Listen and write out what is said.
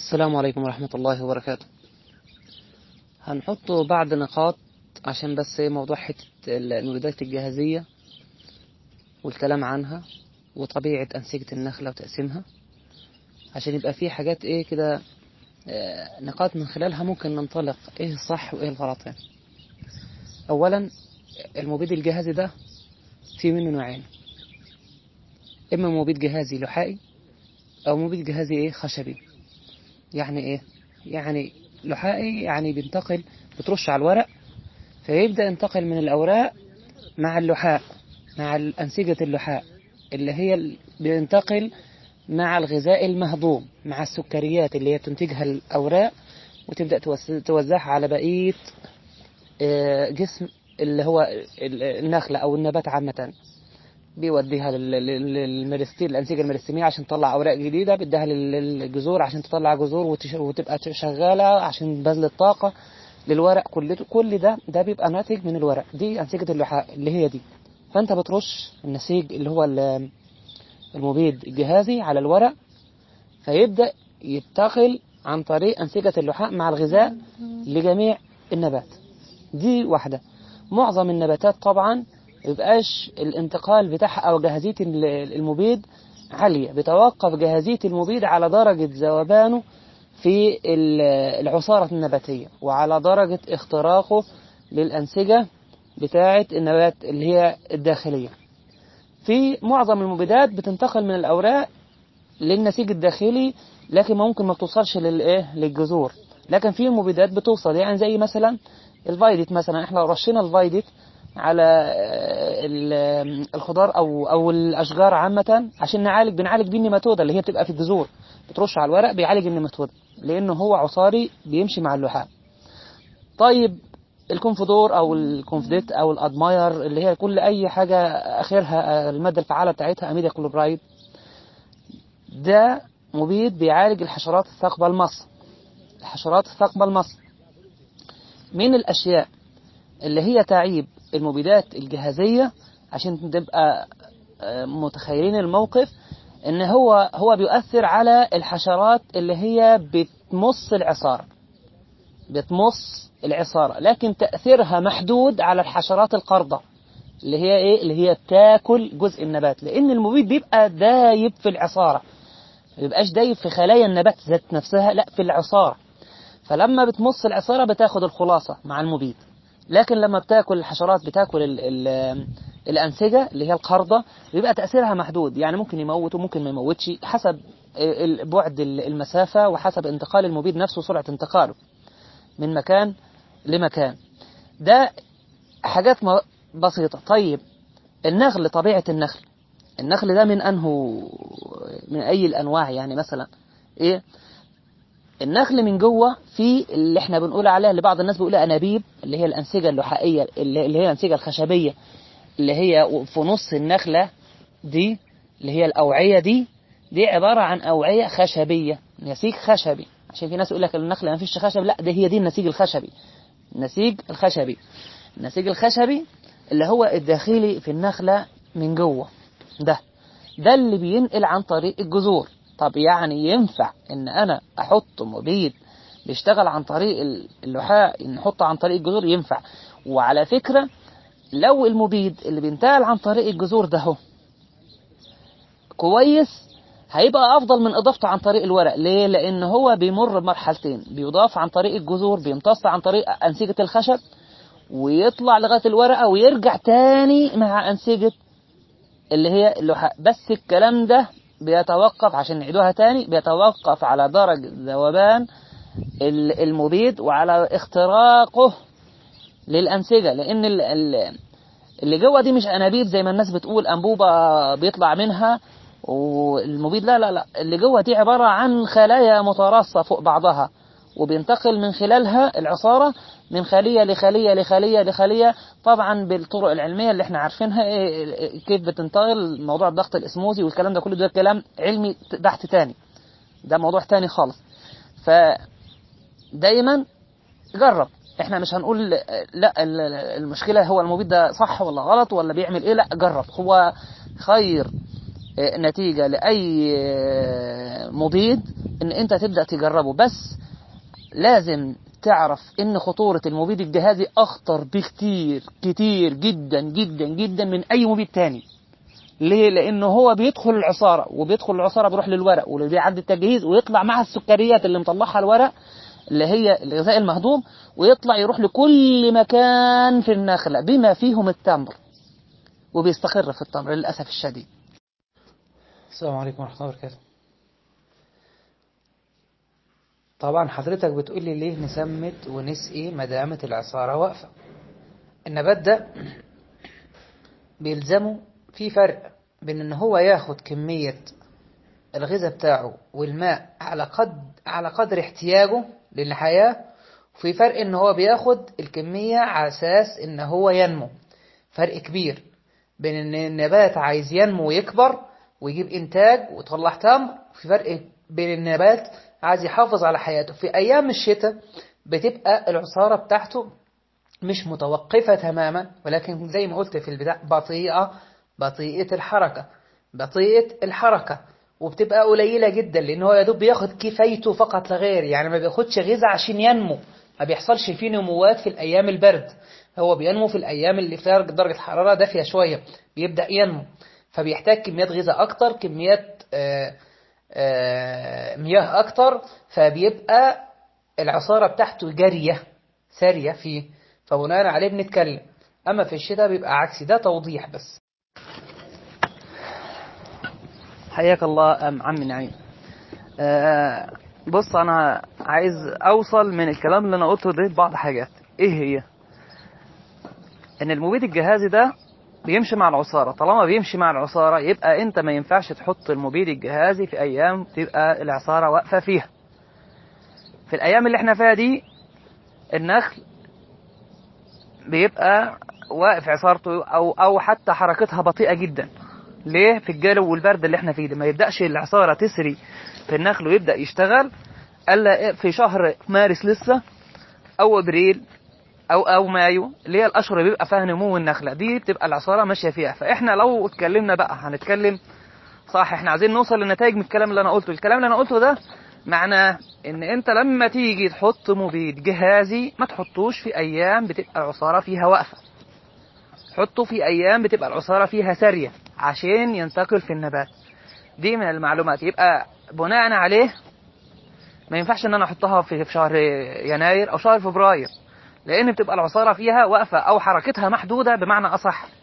السلام عليكم ورحمة الله وبركاته. هنحط بعض نقاط عشان بس موضوع حتة المبيدات الجاهزية والكلام عنها وطبيعة أنسجة النخلة وتقسيمها، عشان يبقى في حاجات كده، نقاط من خلالها ممكن ننطلق ايه الصح وايه الغلط يعني. أولا، المبيد الجاهزي ده في منه نوعين: إما مبيد جهازي لحائي أو مبيد جهازي خشبي. يعني ايه؟ يعني لحائي يعني بترش على الورق فيبدأ ينتقل من الأوراق مع اللحاء، مع أنسجة اللحاء اللي هي بينتقل مع الغذاء المهضوم، مع السكريات اللي هي بتنتجها الأوراق وتبدأ توزعها على بقية جسم اللي هو النخلة أو النبات عامة. بيوديها للميرستين، الأنسجة الميرستيمية عشان تطلع أوراق جديدة، بديها للجذور عشان تطلع جذور وتبقى شغالة عشان بذل الطاقة للورق. كل ده بيبقى ناتج من الورق. دي أنسجة اللحاء اللي هي دي. فأنت بترش النسيج اللي هو المبيد الجهازي على الورق، فيبدأ يتقل عن طريق أنسجة اللحاء مع الغذاء لجميع النبات. دي واحدة. معظم النباتات طبعا يبقاش الانتقال بتاعها أو جاهزية المبيد عالية، بتوقف جاهزية المبيد على درجة ذوبانه في العصارة النباتية وعلى درجة اختراقه للأنسجة بتاعة النبات اللي هي الداخلية. في معظم المبيدات بتنتقل من الأوراق للنسيج الداخلي، لكن ممكن ما بتوصلش للجذور. لكن في مبيدات بتوصل، يعني زي مثلا الفايدت. مثلا احنا لو رشينا الفايدت على الخضار او الاشجار عامه عشان بنعالج بيه النيماتودا اللي هي بتبقى في الجذور، بترش على الورق بيعالج النيماتودا لانه هو عصاري بيمشي مع اللحاء. طيب الكونفدور او الكونفديت او الادماير اللي هي كل اي حاجه اخرها الماده الفعاله بتاعتها اميدا كلوبرايد، ده مبيد بيعالج الحشرات الثاقبه المص. الحشرات الثاقبه المص من الاشياء اللي هي تعيب المبيدات الجهازية، عشان تبقى متخيلين الموقف، ان هو بيؤثر على الحشرات اللي هي بتمص العصارة. لكن تأثيرها محدود على الحشرات القردة اللي هي اللي هي بتاكل جزء النبات، لان المبيد بيبقى دايب في العصارة، ما بيبقاش دايب في خلايا النبات ذات نفسها، لا في العصارة. فلما بتمص العصارة بتاخد الخلاصة مع المبيد. لكن لما بتاكل الحشرات بتاكل الأنسجة اللي هي القردة، بيبقى تأثيرها محدود، يعني ممكن يموت وممكن ما يموتش حسب بعد المسافة وحسب انتقال المبيد نفسه وسرعة انتقاله من مكان لمكان. ده حاجات بسيطة. طيب النخل، طبيعة النخل ده من أي الأنواع؟ يعني مثلا النخل من جوه في اللي احنا بنقول عليها، اللي بعض الناس بيقولها أنابيب، اللي هي الأنسجة اللحائية اللي هي الأنسجة الخشبية اللي هي في نص النخلة دي، اللي هي الأوعية دي عبارة عن أوعية خشبية، نسيج خشبي. عشان في ناس يقول لك النخلة ما فيش خشب، لا، دي النسيج الخشبي. النسيج الخشبي اللي هو الداخلي في النخلة من جوه، ده اللي بينقل عن طريق الجذور. طب يعني ينفع ان انا احط مبيد بيشتغل عن طريق اللحاء نحطه عن طريق الجذور؟ ينفع. وعلى فكرة لو المبيد اللي بينتقل عن طريق الجذور ده هو كويس، هيبقى افضل من اضافته عن طريق الورق. ليه؟ لان هو بيمر بمرحلتين: بيضاف عن طريق الجذور، بيمتص عن طريق انسجة الخشب ويطلع لغاية الورقة ويرجع تاني مع انسجة اللي هي اللحاء. بس الكلام ده بيتوقف، عشان نعيدوها تاني، بيتوقف على درجة ذوبان المبيد وعلى اختراقه للأنسجة. لأن اللي جوه دي مش أنابيب زي ما الناس بتقول أنبوبة بيطلع منها والمبيد، لا لا لا، اللي جوه دي عبارة عن خلايا متراصة فوق بعضها، وبينتقل من خلالها العصارة من خلية لخلية لخلية لخلية، طبعا بالطرق العلمية اللي احنا عارفينها. كيف بتنتقل، موضوع الضغط الاسموزي والكلام ده كله، ده كلام علمي تحت تاني، ده موضوع تاني خالص. فدايما جرب. احنا مش هنقول لا المشكلة هو المبيد ده صح ولا غلط ولا بيعمل لا، جرب. هو خير نتيجة لأي مبيد ان انت تبدأ تجربه، بس لازم تعرف ان خطورة المبيد الجهازي اخطر بكتير كتير جدا جدا جدا من اي مبيد تاني. ليه؟ لانه هو بيدخل العصارة، وبيدخل العصارة بيروح للورق واللي بيعدي التجهيز، ويطلع مع السكريات اللي مطلعها الورق اللي هي الغذاء المهضوم، ويطلع يروح لكل مكان في النخلة بما فيهم التمر، وبيستقر في التمر للأسف الشديد. السلام عليكم ورحمة الله وبركاته. طبعا حضرتك بتقول لي ليه نسمت ونسقي ما دامت العصارة واقفة. النبات ده بيلزمه في فرق بين ان هو ياخد كمية الغذاء بتاعه والماء على قدر احتياجه للحياة، وفي فرق ان هو بياخد الكمية على اساس ان هو ينمو. فرق كبير بين ان النبات عايز ينمو ويكبر ويجيب انتاج ويطلع تمر، وفي فرق بين النبات عايز يحافظ على حياته. في ايام الشتاء بتبقى العصارة بتاعته مش متوقفة تماما، ولكن زي ما قلت في البداية بطيئة الحركة، وبتبقى قليلة جدا، لأن هو يدوب بياخد كفايته فقط لا غير، يعني ما بياخدش غذاء عشان ينمو. ما بيحصلش فيه نموات في الأيام البرد، هو بينمو في الأيام اللي فيها درجة حرارة دافية شوية بيبدأ ينمو، فبيحتاج كميات غذاء أكتر، كميات مياه أكتر، فبيبقى العصارة بتاعته جارية سارية فيه، فبناء عليه بنتكلم. أما في الشتاء بيبقى عكسي. ده توضيح بس. حياك الله عم نعيم. بص، أنا عايز أوصل من الكلام اللي أنا قلته ده بعض حاجات. إيه هي؟ إن المبيد الجهازي ده بيمشي مع العصارة. طالما بيمشي مع العصارة يبقى أنت ما ينفعش تحط المبيد الجهازي في أيام تبقى العصارة واقفة فيها. في الأيام اللي احنا فيها دي النخل بيبقى واقف عصارته أو حتى حركتها بطيئة جدا. ليه؟ في الجو والبرد اللي احنا فيه ده ما يبدأش العصارة تسري في النخل ويبدأ يشتغل الا في شهر مارس لسه، او ابريل او مايو، اللي هي الاشهر اللي بيبقى فيها نمو النخله دي بتبقى العصاره ماشيه فيها. فاحنا لو اتكلمنا بقى هنتكلم صح، احنا عايزين نوصل لنتائج من الكلام اللي انا قلته. الكلام اللي انا قلته ده معناه ان انت لما تيجي تحط مبيد جهازي ما تحطوش في ايام بتبقى العصاره فيها واقفه، حطه في ايام بتبقى العصاره فيها ساريه عشان ينتقل في النبات. دي من المعلومات. يبقى بناء عليه ما ينفعش ان انا احطها في شهر يناير او شهر فبراير، لان بتبقى العصاره فيها واقفه او حركتها محدوده بمعنى اصح.